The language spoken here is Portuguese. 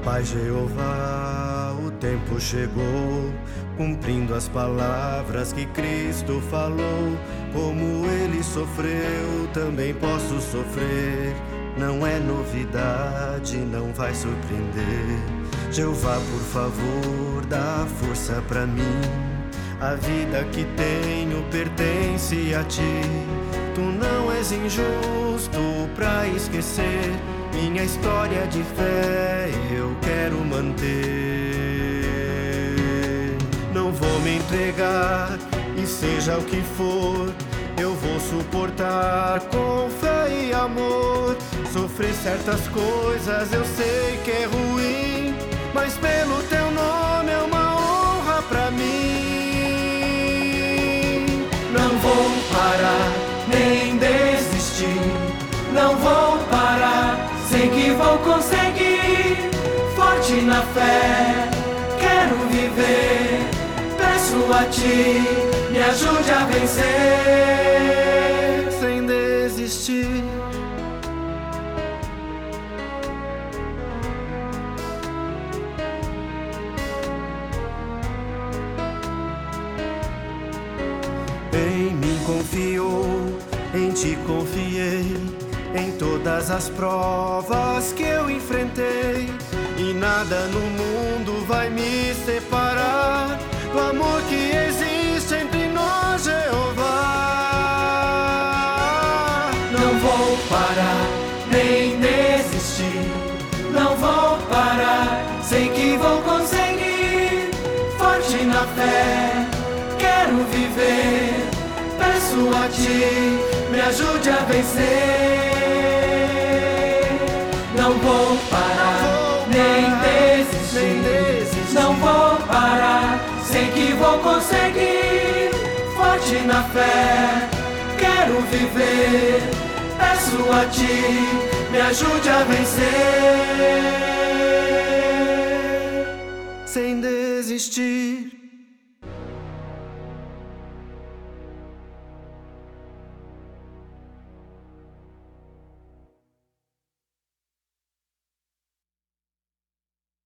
Pai Jeová, o tempo chegou, cumprindo as palavras que Cristo falou. Como ele sofreu, também posso sofrer. Não é novidade, não vai surpreender. Jeová, por favor, dá força pra mim. A vida que tenho pertence a ti. Tu não és injusto pra esquecer. Minha história de fé eu quero manter. Não vou me entregar e seja o que for, eu vou suportar com fé e amor. Sofrer certas coisas eu sei que é ruim, mas pelo teu nome é uma honra pra mim. Não vou parar, nem desistir. Não vou parar, sei que vou conseguir. Forte na fé, quero viver. Peço a ti, me ajude a vencer. Sem desistir. Em mim confiou, em ti confiei, em todas as provas que eu enfrentei. E nada no mundo vai me separar do amor que existe entre nós, Jeová. Não vou parar, nem desistir. Não vou parar, sei que vou conseguir. Forte na fé, quero viver. Peço a ti, me ajude a vencer. Não vou parar, nem desistir. Não vou parar, sei que vou conseguir. Forte na fé, quero viver. Peço a ti, me ajude a vencer. Sem desistir.